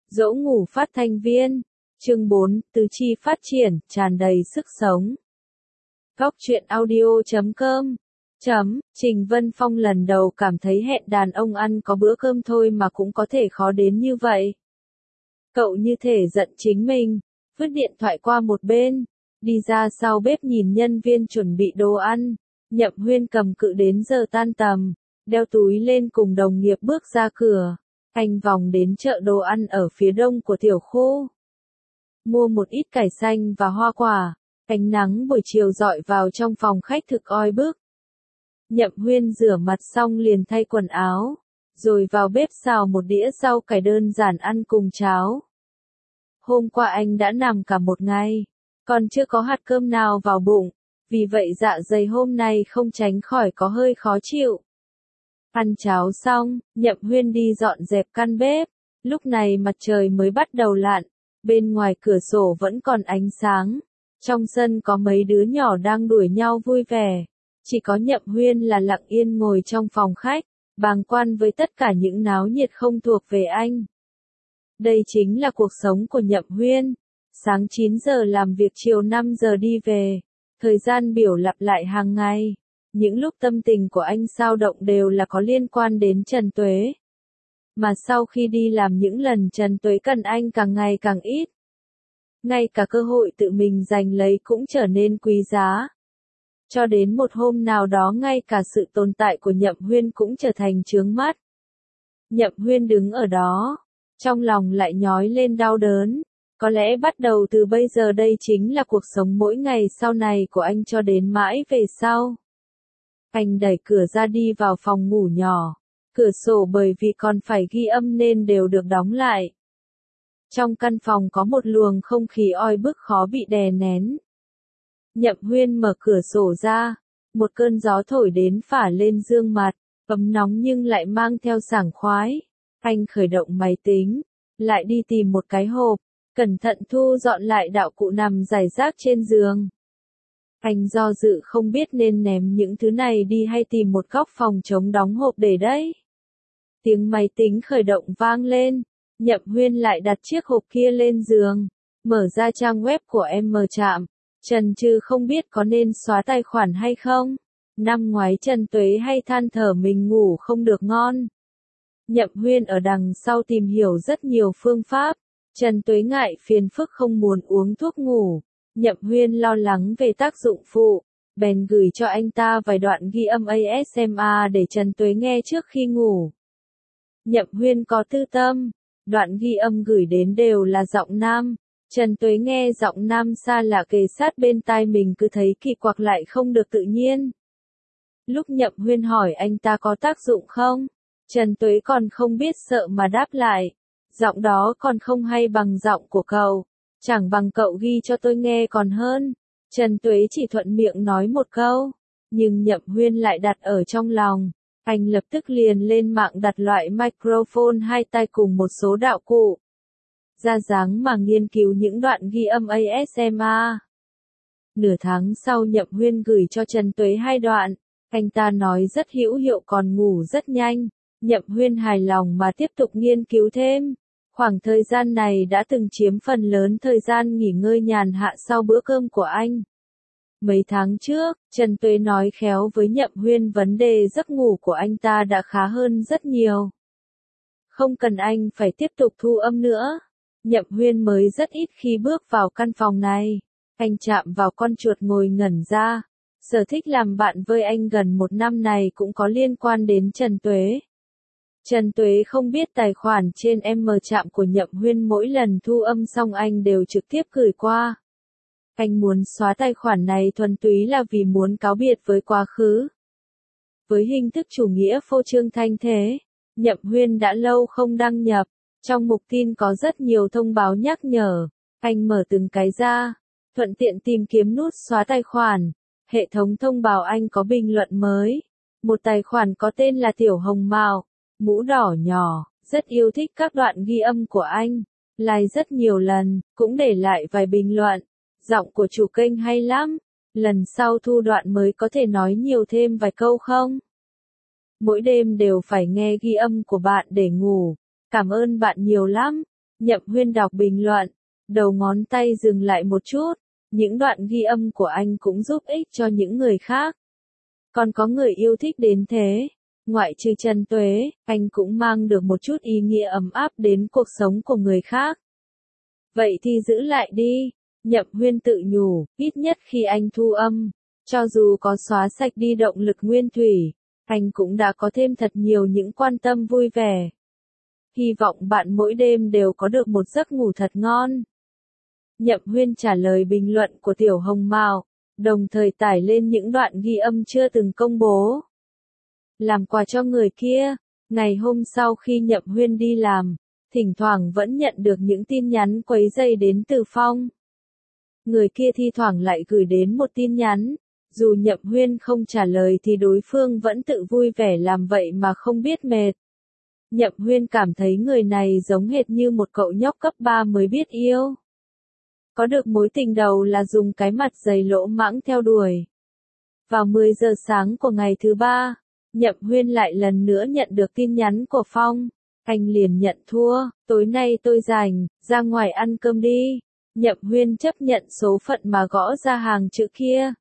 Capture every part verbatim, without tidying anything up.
Dỗ ngủ phát thanh viên. Chương bốn, tứ chi phát triển, tràn đầy sức sống. Góc truyện audio chấm com. Chấm, Trình Vân Phong lần đầu cảm thấy hẹn đàn ông ăn có bữa cơm thôi mà cũng có thể khó đến như vậy. Cậu như thể giận chính mình, vứt điện thoại qua một bên, đi ra sau bếp nhìn nhân viên chuẩn bị đồ ăn. Nhậm Huyên cầm cự đến giờ tan tầm, đeo túi lên cùng đồng nghiệp bước ra cửa. Anh vòng đến chợ đồ ăn ở phía đông của tiểu khu. Mua một ít cải xanh và hoa quả. Ánh nắng buổi chiều rọi vào trong phòng khách thực oi bức. Nhậm Huyên rửa mặt xong liền thay quần áo, rồi vào bếp xào một đĩa rau cải đơn giản ăn cùng cháo. Hôm qua anh đã nằm cả một ngày, còn chưa có hạt cơm nào vào bụng, vì vậy dạ dày hôm nay không tránh khỏi có hơi khó chịu. Ăn cháo xong, Nhậm Huyên đi dọn dẹp căn bếp, lúc này mặt trời mới bắt đầu lặn, bên ngoài cửa sổ vẫn còn ánh sáng. Trong sân có mấy đứa nhỏ đang đuổi nhau vui vẻ, chỉ có Nhậm Huyên là lặng yên ngồi trong phòng khách, bàng quan với tất cả những náo nhiệt không thuộc về anh. Đây chính là cuộc sống của Nhậm Huyên, sáng chín giờ làm việc chiều năm giờ đi về, thời gian biểu lặp lại hàng ngày. Những lúc tâm tình của anh dao động đều là có liên quan đến Trần Tuế. Mà sau khi đi làm những lần Trần Tuế cần anh càng ngày càng ít. Ngay cả cơ hội tự mình giành lấy cũng trở nên quý giá. Cho đến một hôm nào đó ngay cả sự tồn tại của Nhậm Huyên cũng trở thành chướng mắt. Nhậm Huyên đứng ở đó, trong lòng lại nhói lên đau đớn. Có lẽ bắt đầu từ bây giờ đây chính là cuộc sống mỗi ngày sau này của anh cho đến mãi về sau. Anh đẩy cửa ra đi vào phòng ngủ nhỏ. Cửa sổ bởi vì còn phải ghi âm nên đều được đóng lại. Trong căn phòng có một luồng không khí oi bức khó bị đè nén. Nhậm Huyên mở cửa sổ ra, một cơn gió thổi đến phả lên gương mặt, ấm nóng nhưng lại mang theo sảng khoái. Anh khởi động máy tính, lại đi tìm một cái hộp, cẩn thận thu dọn lại đạo cụ nằm rải rác trên giường. Anh do dự không biết nên ném những thứ này đi hay tìm một góc phòng trống đóng hộp để đấy. Tiếng máy tính khởi động vang lên, Nhậm Huyên lại đặt chiếc hộp kia lên giường, mở ra trang web của em em Trạm, chần chừ không biết có nên xóa tài khoản hay không. Năm ngoái Trần Tuế hay than thở mình ngủ không được ngon. Nhậm Huyên ở đằng sau tìm hiểu rất nhiều phương pháp, Trần Tuế ngại phiền phức không muốn uống thuốc ngủ. Nhậm Huyên lo lắng về tác dụng phụ, bèn gửi cho anh ta vài đoạn ghi âm a ét em rờ để Trần Tuế nghe trước khi ngủ. Nhậm Huyên có tư tâm, đoạn ghi âm gửi đến đều là giọng nam. Trần Tuế nghe giọng nam xa lạ kề sát bên tai mình cứ thấy kỳ quặc lại không được tự nhiên. Lúc Nhậm Huyên hỏi anh ta có tác dụng không, Trần Tuế còn không biết sợ mà đáp lại. Giọng đó còn không hay bằng giọng của cậu. Chẳng bằng cậu ghi cho tôi nghe còn hơn. Trần Tuế chỉ thuận miệng nói một câu, nhưng Nhậm Huyên lại đặt ở trong lòng. Anh lập tức liền lên mạng đặt loại microphone hai tai cùng một số đạo cụ. Ra dáng mà nghiên cứu những đoạn ghi âm a ét em rờ. Nửa tháng sau Nhậm Huyên gửi cho Trần Tuế hai đoạn. Anh ta nói rất hữu hiệu còn ngủ rất nhanh. Nhậm Huyên hài lòng mà tiếp tục nghiên cứu thêm. Khoảng thời gian này đã từng chiếm phần lớn thời gian nghỉ ngơi nhàn hạ sau bữa cơm của anh. Mấy tháng trước, Trần Tuế nói khéo với Nhậm Huyên vấn đề giấc ngủ của anh ta đã khá hơn rất nhiều. Không cần anh phải tiếp tục thu âm nữa. Nhậm Huyên mới rất ít khi bước vào căn phòng này. Anh chạm vào con chuột ngồi ngẩn ra. Sở thích làm bạn với anh gần một năm này cũng có liên quan đến Trần Tuế. Trần Tuế không biết tài khoản trên em em Trạm của Nhậm Huyên mỗi lần thu âm xong anh đều trực tiếp gửi qua. Anh muốn xóa tài khoản này thuần túy là vì muốn cáo biệt với quá khứ. Với hình thức chủ nghĩa phô trương thanh thế, Nhậm Huyên đã lâu không đăng nhập. Trong mục tin có rất nhiều thông báo nhắc nhở. Anh mở từng cái ra, thuận tiện tìm kiếm nút xóa tài khoản. Hệ thống thông báo anh có bình luận mới. Một tài khoản có tên là Tiểu Hồng Mạo, mũ đỏ nhỏ, rất yêu thích các đoạn ghi âm của anh. Like rất nhiều lần, cũng để lại vài bình luận. Giọng của chủ kênh hay lắm. Lần sau thu đoạn mới có thể nói nhiều thêm vài câu không? Mỗi đêm đều phải nghe ghi âm của bạn để ngủ. Cảm ơn bạn nhiều lắm. Nhậm Huyên đọc bình luận, đầu ngón tay dừng lại một chút, những đoạn ghi âm của anh cũng giúp ích cho những người khác. Còn có người yêu thích đến thế, ngoại trừ Trần Tuế, anh cũng mang được một chút ý nghĩa ấm áp đến cuộc sống của người khác. Vậy thì giữ lại đi, Nhậm Huyên tự nhủ, ít nhất khi anh thu âm, cho dù có xóa sạch đi động lực nguyên thủy, anh cũng đã có thêm thật nhiều những quan tâm vui vẻ. Hy vọng bạn mỗi đêm đều có được một giấc ngủ thật ngon. Nhậm Huyên trả lời bình luận của Tiểu Hồng Mao, đồng thời tải lên những đoạn ghi âm chưa từng công bố. Làm quà cho người kia, ngày hôm sau khi Nhậm Huyên đi làm, thỉnh thoảng vẫn nhận được những tin nhắn quấy rầy đến từ Phong. Người kia thi thoảng lại gửi đến một tin nhắn, dù Nhậm Huyên không trả lời thì đối phương vẫn tự vui vẻ làm vậy mà không biết mệt. Nhậm Huyên cảm thấy người này giống hệt như một cậu nhóc cấp ba mới biết yêu. Có được mối tình đầu là dùng cái mặt dày lỗ mãng theo đuổi. Vào mười giờ sáng của ngày thứ ba, Nhậm Huyên lại lần nữa nhận được tin nhắn của Phong. Anh liền nhận thua, tối nay tôi rảnh, ra ngoài ăn cơm đi. Nhậm Huyên chấp nhận số phận mà gõ ra hàng chữ kia.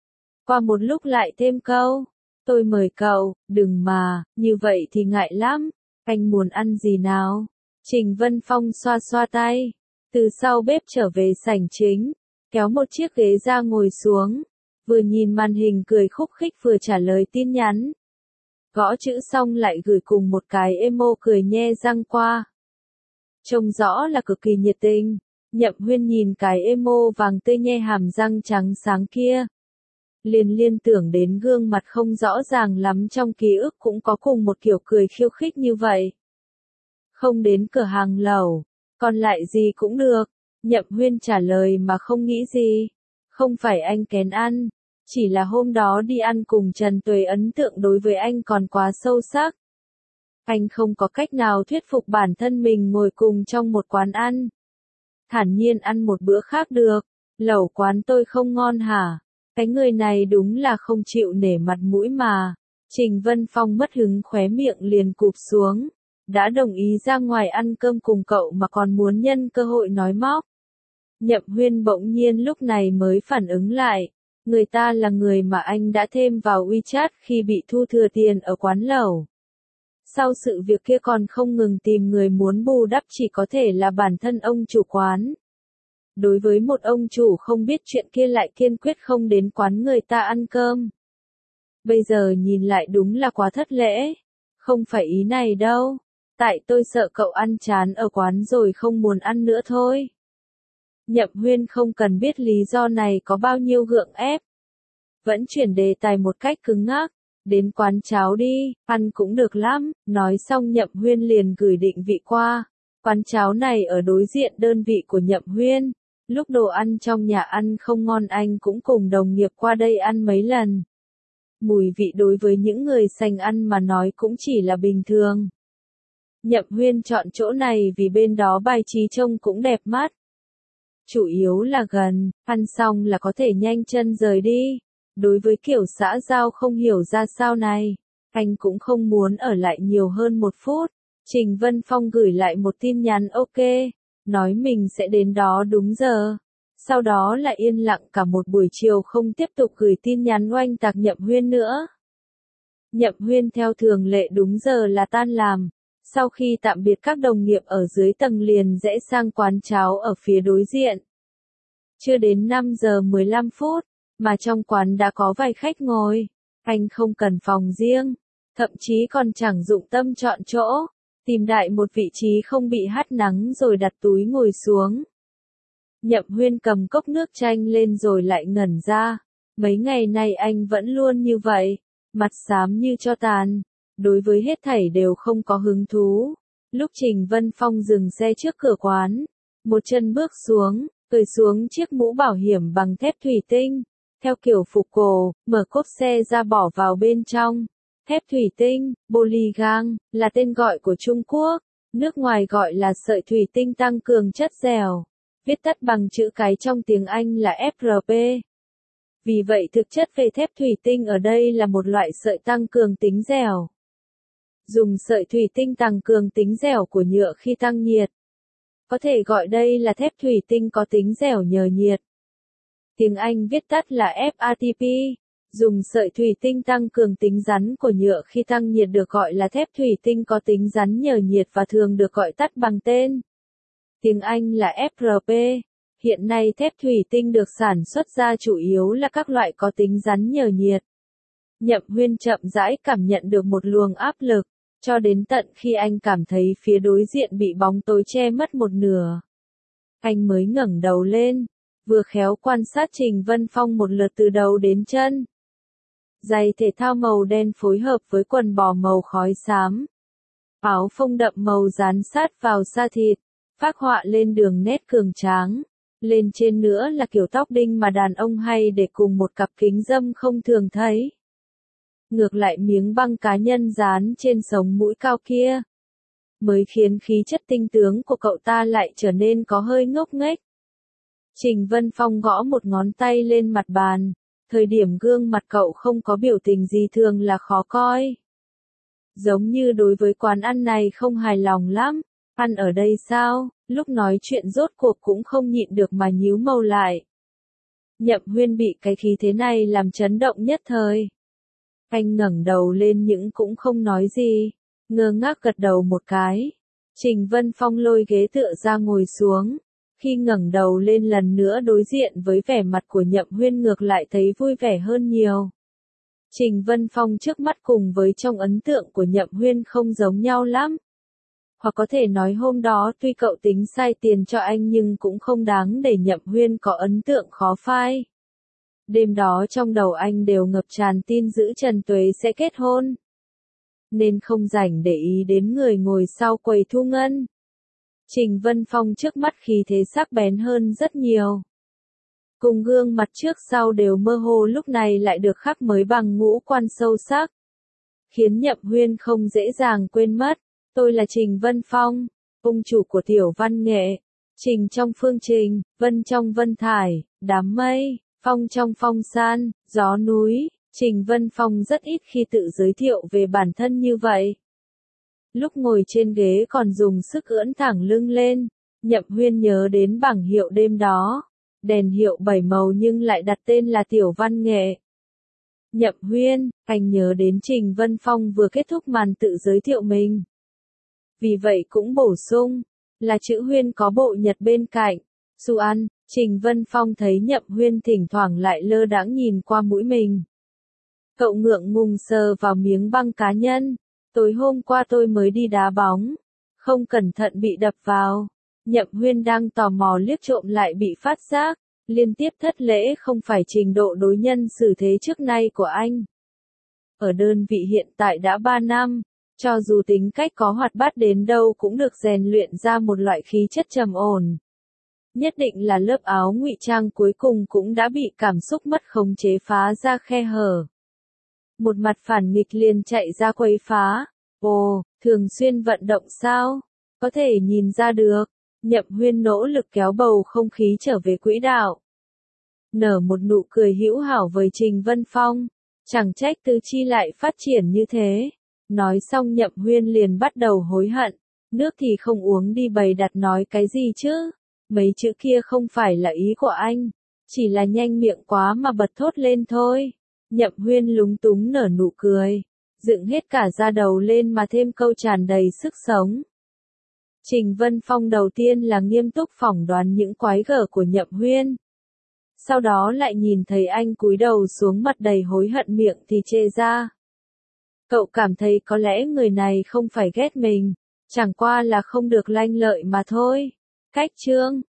Qua một lúc lại thêm câu, tôi mời cậu, đừng mà, như vậy thì ngại lắm. Anh muốn ăn gì nào? Trình Vân Phong xoa xoa tay, từ sau bếp trở về sảnh chính, kéo một chiếc ghế ra ngồi xuống, vừa nhìn màn hình cười khúc khích vừa trả lời tin nhắn. Gõ chữ xong lại gửi cùng một cái emo cười nhe răng qua. Trông rõ là cực kỳ nhiệt tình. Nhậm Huyên nhìn cái emo vàng tươi nhe hàm răng trắng sáng kia. Liền liên tưởng đến gương mặt không rõ ràng lắm trong ký ức cũng có cùng một kiểu cười khiêu khích như vậy. Không đến cửa hàng lẩu, còn lại gì cũng được. Nhậm Huyên trả lời mà không nghĩ gì. Không phải anh kén ăn, chỉ là hôm đó đi ăn cùng Trần Tuế ấn tượng đối với anh còn quá sâu sắc. Anh không có cách nào thuyết phục bản thân mình ngồi cùng trong một quán ăn. Thản nhiên ăn một bữa khác được, lẩu quán tôi không ngon hả? Cái người này đúng là không chịu nể mặt mũi mà. Trình Vân Phong mất hứng khóe miệng liền cụp xuống. Đã đồng ý ra ngoài ăn cơm cùng cậu mà còn muốn nhân cơ hội nói móc. Nhậm Huyên bỗng nhiên lúc này mới phản ứng lại. Người ta là người mà anh đã thêm vào WeChat khi bị thu thừa tiền ở quán lẩu. Sau sự việc kia còn không ngừng tìm người muốn bù đắp chỉ có thể là bản thân ông chủ quán. Đối với một ông chủ không biết chuyện kia lại kiên quyết không đến quán người ta ăn cơm. Bây giờ nhìn lại đúng là quá thất lễ. Không phải ý này đâu. Tại tôi sợ cậu ăn chán ở quán rồi không muốn ăn nữa thôi. Nhậm Huyên không cần biết lý do này có bao nhiêu gượng ép. Vẫn chuyển đề tài một cách cứng ngắc. Đến quán cháo đi, ăn cũng được lắm. Nói xong Nhậm Huyên liền gửi định vị qua. Quán cháo này ở đối diện đơn vị của Nhậm Huyên. Lúc đồ ăn trong nhà ăn không ngon anh cũng cùng đồng nghiệp qua đây ăn mấy lần. Mùi vị đối với những người sành ăn mà nói cũng chỉ là bình thường. Nhậm Huyên chọn chỗ này vì bên đó bài trí trông cũng đẹp mắt. Chủ yếu là gần, ăn xong là có thể nhanh chân rời đi. Đối với kiểu xã giao không hiểu ra sao này, anh cũng không muốn ở lại nhiều hơn một phút. Trình Vân Phong gửi lại một tin nhắn ok, nói mình sẽ đến đó đúng giờ. Sau đó lại yên lặng cả một buổi chiều không tiếp tục gửi tin nhắn oanh tạc Nhậm Huyên nữa. Nhậm Huyên theo thường lệ đúng giờ là tan làm. Sau khi tạm biệt các đồng nghiệp ở dưới tầng liền rẽ sang quán cháo ở phía đối diện. Chưa đến năm giờ mười lăm phút, mà trong quán đã có vài khách ngồi. Anh không cần phòng riêng, thậm chí còn chẳng dụng tâm chọn chỗ, tìm đại một vị trí không bị hắt nắng rồi đặt túi ngồi xuống. Nhậm Huyên cầm cốc nước chanh lên rồi lại ngẩn ra. Mấy ngày nay anh vẫn luôn như vậy, mặt xám như tro tàn, đối với hết thảy đều không có hứng thú. Lúc Trình Vân Phong dừng xe trước cửa quán, một chân bước xuống, cởi xuống chiếc mũ bảo hiểm bằng thép thủy tinh. Theo kiểu phục cổ, mở cốp xe ra bỏ vào bên trong. Thép thủy tinh, polygang, là tên gọi của Trung Quốc. Nước ngoài gọi là sợi thủy tinh tăng cường chất dẻo. Viết tắt bằng chữ cái trong tiếng Anh là ép rờ pê. Vì vậy thực chất về thép thủy tinh ở đây là một loại sợi tăng cường tính dẻo. Dùng sợi thủy tinh tăng cường tính dẻo của nhựa khi tăng nhiệt. Có thể gọi đây là thép thủy tinh có tính dẻo nhờ nhiệt. Tiếng Anh viết tắt là ép a tê pê. Dùng sợi thủy tinh tăng cường tính rắn của nhựa khi tăng nhiệt được gọi là thép thủy tinh có tính rắn nhờ nhiệt và thường được gọi tắt bằng tên. Tiếng Anh là ép rờ pê. Hiện nay thép thủy tinh được sản xuất ra chủ yếu là các loại có tính rắn nhờ nhiệt. Nhậm Huyên chậm rãi cảm nhận được một luồng áp lực, cho đến tận khi anh cảm thấy phía đối diện bị bóng tối che mất một nửa. Anh mới ngẩng đầu lên, vừa khéo quan sát Trình Vân Phong một lượt từ đầu đến chân. Giày thể thao màu đen phối hợp với quần bò màu khói xám. Áo phông đậm màu dán sát vào da thịt, phác họa lên đường nét cường tráng. Lên trên nữa là kiểu tóc đinh mà đàn ông hay để cùng một cặp kính râm không thường thấy. Ngược lại miếng băng cá nhân dán trên sống mũi cao kia, mới khiến khí chất tinh tướng của cậu ta lại trở nên có hơi ngốc nghếch. Trình Vân Phong gõ một ngón tay lên mặt bàn, thời điểm gương mặt cậu không có biểu tình gì thường là khó coi. Giống như đối với quán ăn này không hài lòng lắm, ăn ở đây sao, lúc nói chuyện rốt cuộc cũng không nhịn được mà nhíu mâu lại. Nhậm Huyên bị cái khí thế này làm chấn động nhất thời. Anh ngẩng đầu lên nhưng cũng không nói gì, ngơ ngác gật đầu một cái. Trình Vân Phong lôi ghế tựa ra ngồi xuống. Khi ngẩng đầu lên lần nữa đối diện với vẻ mặt của Nhậm Huyên ngược lại thấy vui vẻ hơn nhiều. Trình Vân Phong trước mắt cùng với trong ấn tượng của Nhậm Huyên không giống nhau lắm. Hoặc có thể nói hôm đó tuy cậu tính sai tiền cho anh nhưng cũng không đáng để Nhậm Huyên có ấn tượng khó phai. Đêm đó trong đầu anh đều ngập tràn tin dữ Trần Tuế sẽ kết hôn. Nên không rảnh để ý đến người ngồi sau quầy thu ngân. Trình Vân Phong trước mắt khí thế sắc bén hơn rất nhiều. Cùng gương mặt trước sau đều mơ hồ lúc này lại được khắc mới bằng ngũ quan sâu sắc. Khiến Nhậm Huyên không dễ dàng quên mất. Tôi là Trình Vân Phong, ông chủ của tiểu văn nghệ. Trình trong phương trình, vân trong vân thải, đám mây, phong trong phong san, gió núi. Trình Vân Phong rất ít khi tự giới thiệu về bản thân như vậy. Lúc ngồi trên ghế còn dùng sức ưỡn thẳng lưng lên, Nhậm Huyên nhớ đến bảng hiệu đêm đó. Đèn hiệu bảy màu nhưng lại đặt tên là tiểu văn nghệ. Nhậm Huyên, anh nhớ đến Trình Vân Phong vừa kết thúc màn tự giới thiệu mình. Vì vậy cũng bổ sung, là chữ Huyên có bộ nhật bên cạnh. Su ăn, Trình Vân Phong thấy Nhậm Huyên thỉnh thoảng lại lơ đãng nhìn qua mũi mình. Cậu ngượng ngùng sờ vào miếng băng cá nhân. Tối hôm qua tôi mới đi đá bóng, không cẩn thận bị đập vào. Nhậm Huyên đang tò mò liếc trộm lại bị phát giác, liên tiếp thất lễ không phải trình độ đối nhân xử thế trước nay của anh. Ở đơn vị hiện tại đã ba năm, cho dù tính cách có hoạt bát đến đâu cũng được rèn luyện ra một loại khí chất trầm ổn. Nhất định là lớp áo ngụy trang cuối cùng cũng đã bị cảm xúc mất khống chế phá ra khe hở. Một mặt phản nghịch liền chạy ra quấy phá. Ồ, thường xuyên vận động sao? Có thể nhìn ra được. Nhậm Huyên nỗ lực kéo bầu không khí trở về quỹ đạo. Nở một nụ cười hữu hảo với Trình Vân Phong. Chẳng trách tứ chi lại phát triển như thế. Nói xong Nhậm Huyên liền bắt đầu hối hận. Nước thì không uống đi bày đặt nói cái gì chứ? Mấy chữ kia không phải là ý của anh. Chỉ là nhanh miệng quá mà bật thốt lên thôi. Nhậm Huyên lúng túng nở nụ cười. Dựng hết cả da đầu lên mà thêm câu tràn đầy sức sống. Trình Vân Phong đầu tiên là nghiêm túc phỏng đoán những quái gở của Nhậm Huyên. Sau đó lại nhìn thấy anh cúi đầu xuống mặt đầy hối hận miệng thì chê ra. Cậu cảm thấy có lẽ người này không phải ghét mình, chẳng qua là không được lanh lợi mà thôi. Cách chương